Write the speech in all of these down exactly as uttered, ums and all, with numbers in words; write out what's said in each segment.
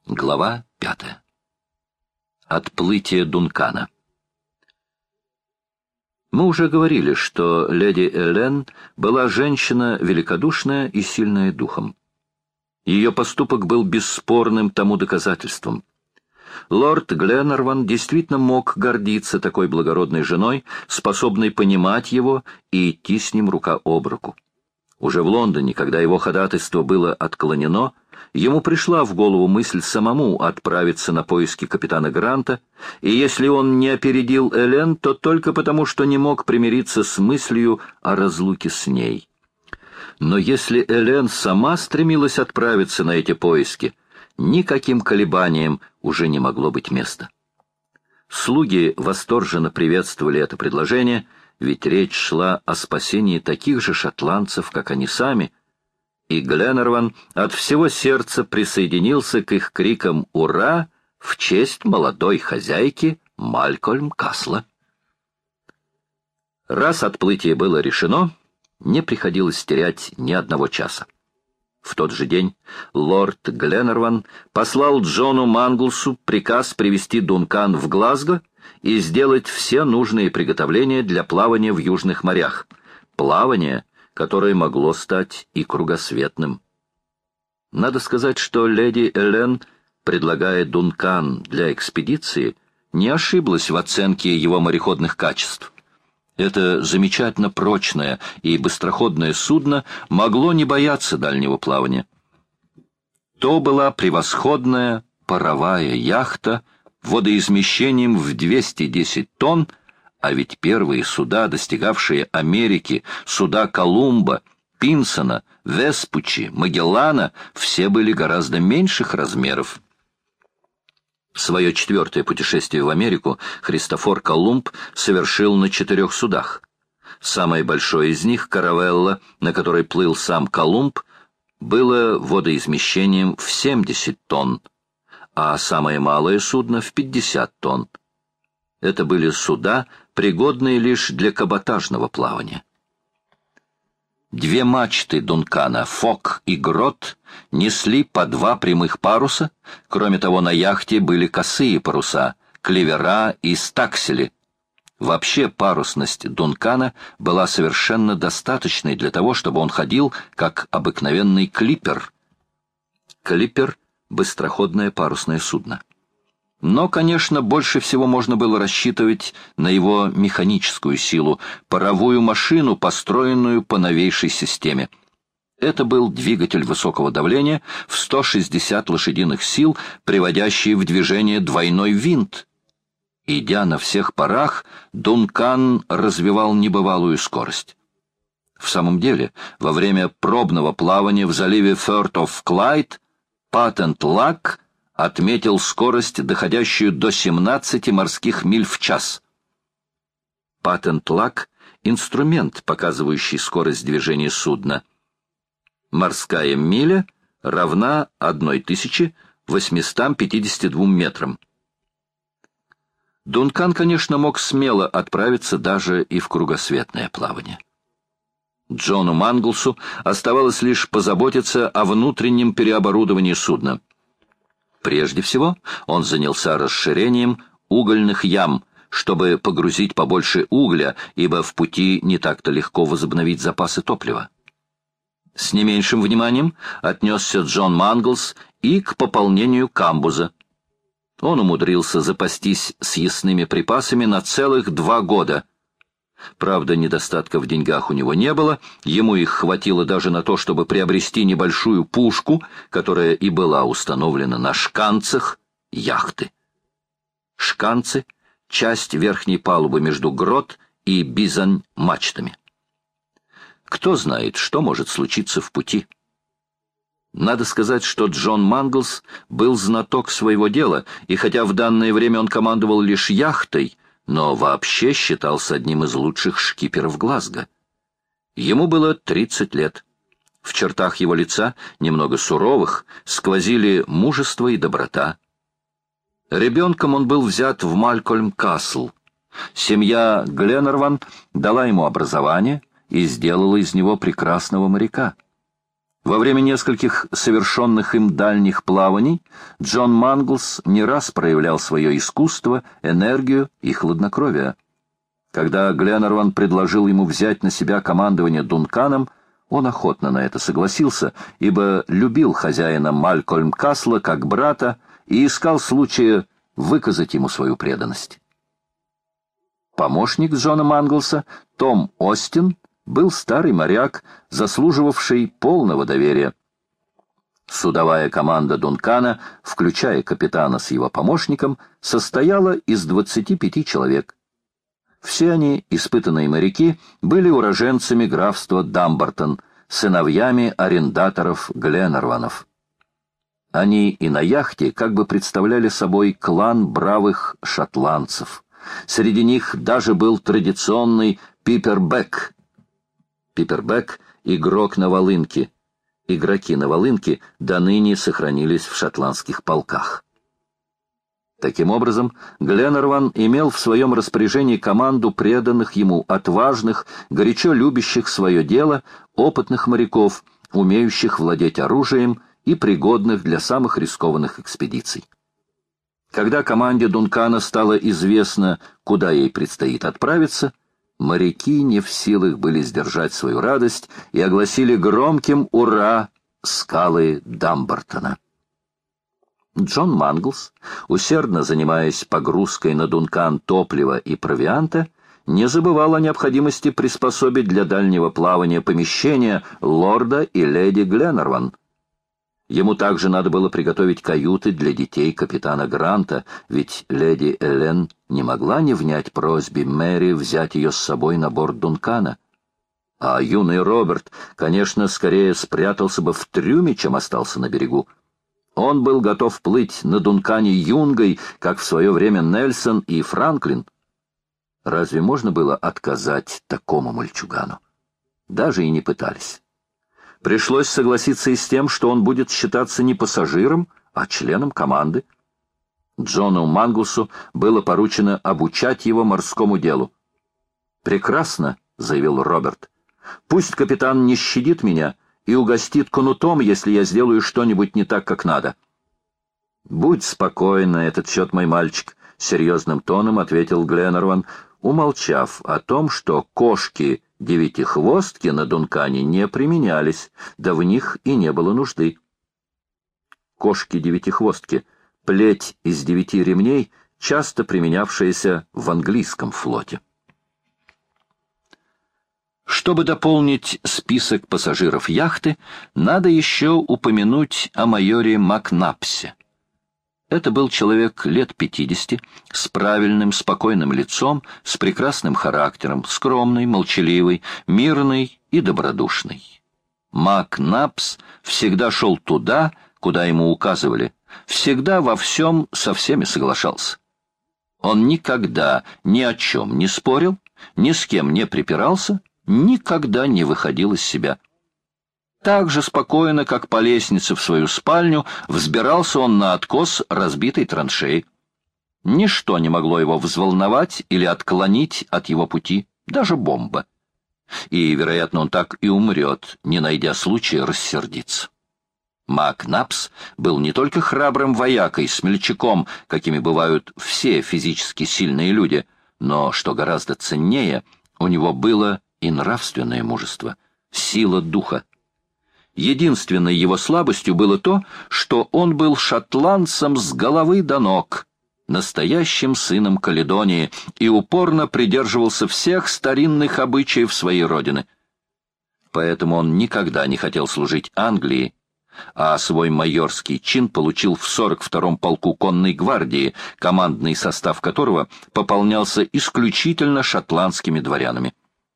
Глава пятая. Отплытие Дункана. Мы уже говорили, что леди Элен была женщина великодушная и сильная духом. Ее поступок был бесспорным тому доказательством. Лорд Гленарван действительно мог гордиться такой благородной женой, способной понимать его и идти с ним рука об руку. Уже в Лондоне, когда его ходатайство было отклонено, ему пришла в голову мысль самому отправиться на поиски капитана Гранта, и если он не опередил Элен, то только потому, что не мог примириться с мыслью о разлуке с ней. Но если Элен сама стремилась отправиться на эти поиски, никаким колебаниям уже не могло быть места. Слуги восторженно приветствовали это предложение, ведь речь шла о спасении таких же шотландцев, как они сами, и Гленарван от всего сердца присоединился к их крикам «Ура!» в честь молодой хозяйки Малькольм-Касла. Раз отплытие было решено, не приходилось терять ни одного часа. В тот же день лорд Гленарван послал Джону Манглсу приказ привести Дункан в Глазго и сделать все нужные приготовления для плавания в южных морях. Плавание, которое могло стать и кругосветным. Надо сказать, что леди Элен, предлагая Дункан для экспедиции, не ошиблась в оценке его мореходных качеств. Это замечательно прочное и быстроходное судно могло не бояться дальнего плавания. То была превосходная паровая яхта водоизмещением в двести десять тонн, а ведь первые суда, достигавшие Америки, суда Колумба, Пинсона, Веспуччи, Магеллана, все были гораздо меньших размеров. Свое четвертое путешествие в Америку Христофор Колумб совершил на четырех судах. Самое большое из них, каравелла, на которой плыл сам Колумб, было водоизмещением в семьдесят тонн, а самое малое судно в пятьдесят тонн. Это были суда, пригодные лишь для каботажного плавания. Две мачты Дункана, Фок и Грот, несли по два прямых паруса, кроме того на яхте были косые паруса, клевера и стаксели. Вообще парусность Дункана была совершенно достаточной для того, чтобы он ходил как обыкновенный клиппер. Клиппер — быстроходное парусное судно. Но, конечно, больше всего можно было рассчитывать на его механическую силу, паровую машину, построенную по новейшей системе. Это был двигатель высокого давления в сто шестьдесят лошадиных сил, приводящий в движение двойной винт. Идя на всех парах, Дункан развивал небывалую скорость. В самом деле, во время пробного плавания в заливе Firth of Clyde Патент-Лак отметил скорость, доходящую до семнадцати морских миль в час. Патент-Лак — инструмент, показывающий скорость движения судна. Морская миля равна тысяче восьмистам пятидесяти двум метрам. Дункан, конечно, мог смело отправиться даже и в кругосветное плавание. Джону Манглсу оставалось лишь позаботиться о внутреннем переоборудовании судна. Прежде всего, он занялся расширением угольных ям, чтобы погрузить побольше угля, ибо в пути не так-то легко возобновить запасы топлива. С не меньшим вниманием отнесся Джон Манглс и к пополнению камбуза. Он умудрился запастись съестными припасами на целых два года. Правда, недостатка в деньгах у него не было, ему их хватило даже на то, чтобы приобрести небольшую пушку, которая и была установлена на шканцах яхты. Шканцы — часть верхней палубы между грот и бизань-мачтами. Кто знает, что может случиться в пути. Надо сказать, что Джон Манглс был знаток своего дела, и хотя в данное время он командовал лишь яхтой, но вообще считался одним из лучших шкиперов Глазго. Ему было тридцать лет. В чертах его лица, немного суровых, сквозили мужество и доброта. Ребенком он был взят в Малькольм-Касл. Семья Гленарван дала ему образование и сделала из него прекрасного моряка. Во время нескольких совершенных им дальних плаваний Джон Манглс не раз проявлял свое искусство, энергию и хладнокровие. Когда Гленарван предложил ему взять на себя командование Дунканом, он охотно на это согласился, ибо любил хозяина Малькольм-Касла как брата и искал случая выказать ему свою преданность. Помощник Джона Манглса, Том Остин, был старый моряк, заслуживавший полного доверия. Судовая команда Дункана, включая капитана с его помощником, состояла из двадцати пяти человек. Все они, испытанные моряки, были уроженцами графства Дамбартон, сыновьями арендаторов Гленарванов. Они и на яхте как бы представляли собой клан бравых шотландцев. Среди них даже был традиционный Пипербек. Пипербек — игрок на волынке. Игроки на волынке до ныне сохранились в шотландских полках. Таким образом, Гленарван имел в своем распоряжении команду преданных ему, отважных, горячо любящих свое дело, опытных моряков, умеющих владеть оружием и пригодных для самых рискованных экспедиций. Когда команде Дункана стало известно, куда ей предстоит отправиться, моряки не в силах были сдержать свою радость и огласили громким «Ура!» скалы Дамбартона. Джон Манглс, усердно занимаясь погрузкой на Дункан топлива и провианта, не забывал о необходимости приспособить для дальнего плавания помещения лорда и леди Гленарван. Ему также надо было приготовить каюты для детей капитана Гранта, ведь леди Элен не могла не внять просьбе Мэри взять ее с собой на борт Дункана. А юный Роберт, конечно, скорее спрятался бы в трюме, чем остался на берегу. Он был готов плыть на Дункане юнгой, как в свое время Нельсон и Франклин. Разве можно было отказать такому мальчугану? Даже и не пытались. Пришлось согласиться и с тем, что он будет считаться не пассажиром, а членом команды. Джону Манглсу было поручено обучать его морскому делу. «Прекрасно», — заявил Роберт. «Пусть капитан не щадит меня и угостит кнутом, если я сделаю что-нибудь не так, как надо». «Будь спокоен на этот счет, мой мальчик», — серьезным тоном ответил Гленарван, умолчав о том, что кошки-девятихвостки на Дункане не применялись, да в них и не было нужды. Кошки-девятихвостки — плеть из девяти ремней, часто применявшаяся в английском флоте. Чтобы дополнить список пассажиров яхты, надо еще упомянуть о майоре Макнапсе. Это был человек лет пятидесяти, с правильным, спокойным лицом, с прекрасным характером, скромный, молчаливый, мирный и добродушный. Макнапс всегда шел туда, куда ему указывали, всегда во всем со всеми соглашался. Он никогда ни о чем не спорил, ни с кем не припирался, никогда не выходил из себя. Так же спокойно, как по лестнице в свою спальню, взбирался он на откос разбитой траншеи. Ничто не могло его взволновать или отклонить от его пути, даже бомба. И, вероятно, он так и умрет, не найдя случая рассердиться. Макнапс был не только храбрым воякой, смельчаком, какими бывают все физически сильные люди, но, что гораздо ценнее, у него было и нравственное мужество, сила духа. Единственной его слабостью было то, что он был шотландцем с головы до ног, настоящим сыном Каледонии, и упорно придерживался всех старинных обычаев своей родины. Поэтому он никогда не хотел служить Англии, а свой майорский чин получил в сорок втором полку конной гвардии, командный состав которого пополнялся исключительно шотландскими дворянами.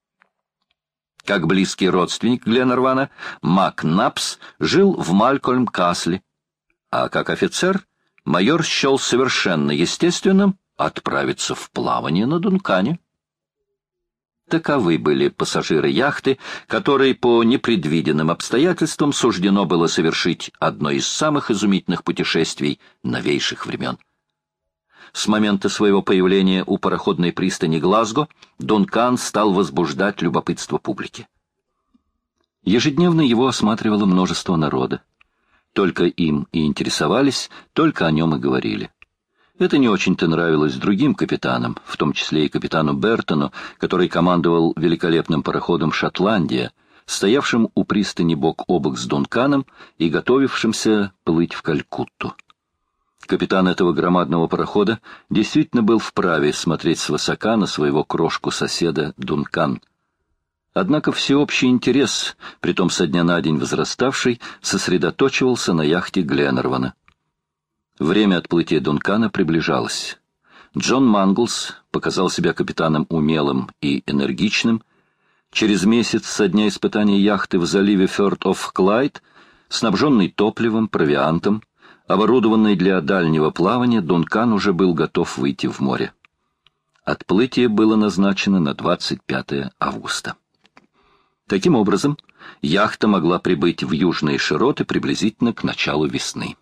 Как близкий родственник Гленарвана, Макнапс жил в Малькольм-Касле, а как офицер майор счел совершенно естественным отправиться в плавание на Дункане. Таковы были пассажиры яхты, которой по непредвиденным обстоятельствам суждено было совершить одно из самых изумительных путешествий новейших времен. С момента своего появления у пароходной пристани Глазго Дункан стал возбуждать любопытство публики. Ежедневно его осматривало множество народа. Только им и интересовались, только о нем и говорили. Это не очень-то нравилось другим капитанам, в том числе и капитану Бертону, который командовал великолепным пароходом «Шотландия», стоявшим у пристани бок о бок с Дунканом и готовившимся плыть в Калькутту. Капитан этого громадного парохода действительно был вправе смотреть свысока на своего крошку-соседа Дункан. Однако всеобщий интерес, притом со дня на день возраставший, сосредоточивался на яхте Гленнервана. Время отплытия Дункана приближалось. Джон Манглс показал себя капитаном умелым и энергичным. Через месяц со дня испытания яхты в заливе Фёрд-оф-Клайд, снабженный топливом, провиантом, оборудованный для дальнего плавания, Дункан уже был готов выйти в море. Отплытие было назначено на двадцать пятое августа. Таким образом, яхта могла прибыть в южные широты приблизительно к началу весны.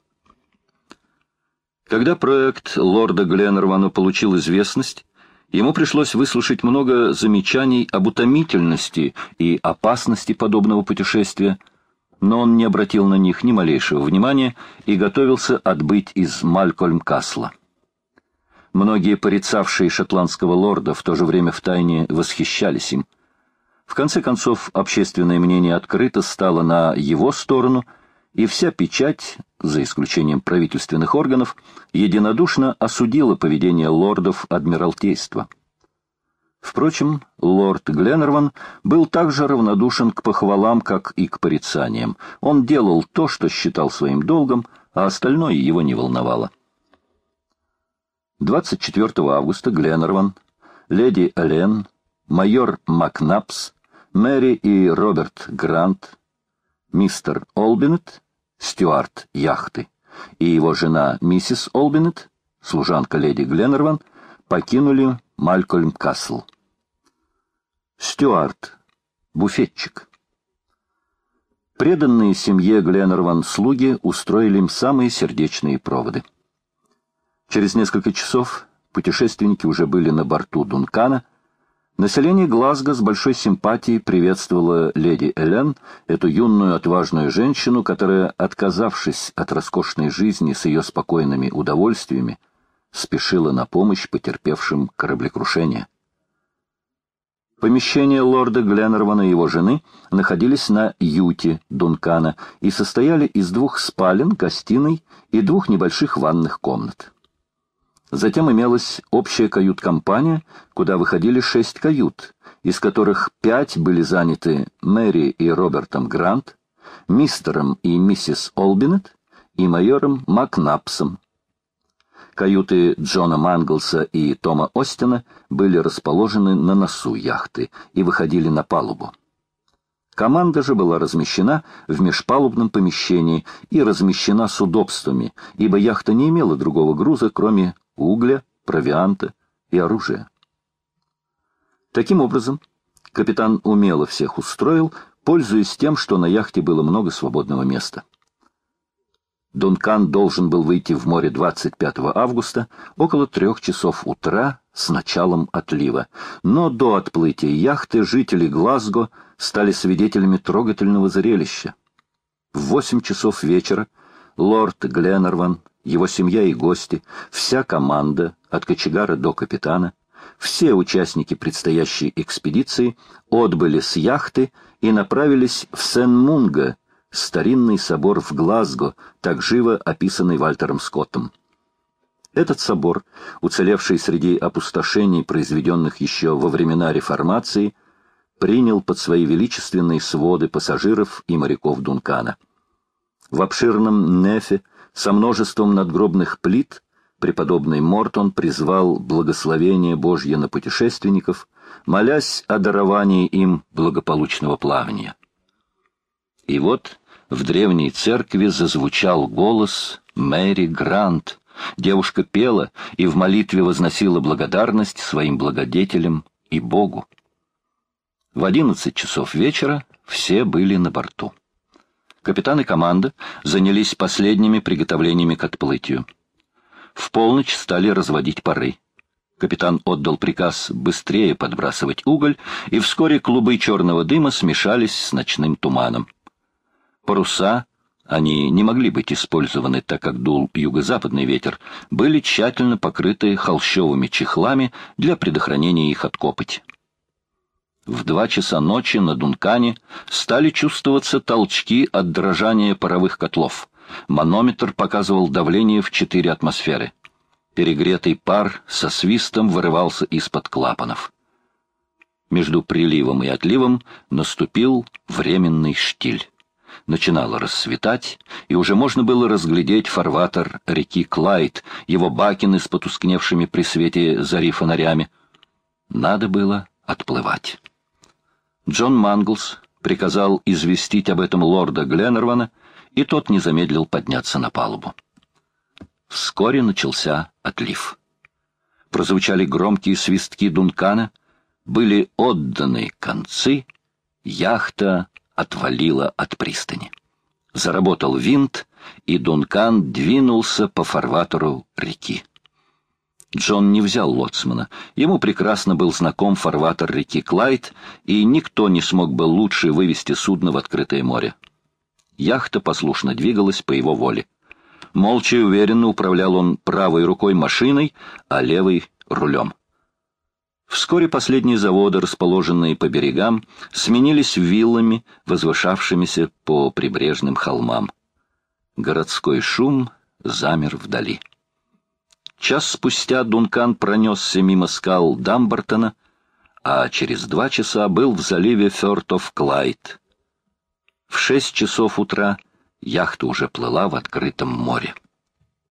Когда проект лорда Гленнервана получил известность, ему пришлось выслушать много замечаний об утомительности и опасности подобного путешествия, но он не обратил на них ни малейшего внимания и готовился отбыть из Малькольм-Касла. Многие порицавшие шотландского лорда в то же время втайне восхищались им. В конце концов, общественное мнение открыто стало на его сторону, и вся печать, за исключением правительственных органов, единодушно осудила поведение лордов Адмиралтейства. Впрочем, лорд Гленнерван был так же равнодушен к похвалам, как и к порицаниям. Он делал то, что считал своим долгом, а остальное его не волновало. двадцать четвёртого августа Гленнерван, леди Элен, майор Макнапс, Мэри и Роберт Грант, мистер Олбинет, стюард яхты, и его жена миссис Олбинет, служанка леди Гленнерван, покинули Малькольм-Касл. Стюард, буфетчик. Преданные семье Гленнерван слуги устроили им самые сердечные проводы. Через несколько часов путешественники уже были на борту Дункана. Население Глазго с большой симпатией приветствовало леди Элен, эту юную отважную женщину, которая, отказавшись от роскошной жизни с ее спокойными удовольствиями, спешила на помощь потерпевшим кораблекрушение. Помещения лорда Гленнервана и его жены находились на юте Дункана и состояли из двух спален, гостиной и двух небольших ванных комнат. Затем имелась общая кают-компания, куда выходили шесть кают, из которых пять были заняты Мэри и Робертом Грант, мистером и миссис Олбинет и майором Макнапсом. Каюты Джона Манглса и Тома Остина были расположены на носу яхты и выходили на палубу. Команда же была размещена в межпалубном помещении и размещена с удобствами, ибо яхта не имела другого груза, кроме угля, провианта и оружия. Таким образом, капитан умело всех устроил, пользуясь тем, что на яхте было много свободного места. Дункан должен был выйти в море двадцать пятого августа около трех часов утра с началом отлива, но до отплытия яхты жители Глазго стали свидетелями трогательного зрелища. В восемь часов вечера лорд Гленнерван, его семья и гости, вся команда, от кочегара до капитана, все участники предстоящей экспедиции отбыли с яхты и направились в Сен-Мунго, старинный собор в Глазго, так живо описанный Вальтером Скоттом. Этот собор, уцелевший среди опустошений, произведенных еще во времена Реформации, принял под свои величественные своды пассажиров и моряков Дункана. В обширном нефе со множеством надгробных плит преподобный Мортон призвал благословение Божье на путешественников, молясь о даровании им благополучного плавания. И вот в древней церкви зазвучал голос Мэри Грант. Девушка пела и в молитве возносила благодарность своим благодетелям и Богу. В одиннадцать часов вечера все были на борту. Капитан и команда занялись последними приготовлениями к отплытию. В полночь стали разводить пары. Капитан отдал приказ быстрее подбрасывать уголь, и вскоре клубы черного дыма смешались с ночным туманом. Паруса, они не могли быть использованы, так как дул юго-западный ветер, были тщательно покрыты холщовыми чехлами для предохранения их от копоти. В два часа ночи на Дункане стали чувствоваться толчки от дрожания паровых котлов. Манометр показывал давление в четыре атмосферы. Перегретый пар со свистом вырывался из-под клапанов. Между приливом и отливом наступил временный штиль. Начинало рассветать, и уже можно было разглядеть фарватер реки Клайд, его бакины с потускневшими при свете зари фонарями. Надо было отплывать. Джон Манглс приказал известить об этом лорда Гленнервана, и тот не замедлил подняться на палубу. Вскоре начался отлив. Прозвучали громкие свистки Дункана, были отданы концы, яхта отвалила от пристани. Заработал винт, и Дункан двинулся по фарватеру реки. Джон не взял лоцмана. Ему прекрасно был знаком фарватер реки Клайд, и никто не смог бы лучше вывести судно в открытое море. Яхта послушно двигалась по его воле. Молча и уверенно управлял он правой рукой машиной, а левой — рулем. Вскоре последние заводы, расположенные по берегам, сменились виллами, возвышавшимися по прибрежным холмам. Городской шум замер вдали. Час спустя Дункан пронесся мимо скал Дамбартона, а через два часа был в заливе Фёрт-оф-Клайд. В шесть часов утра яхта уже плыла в открытом море.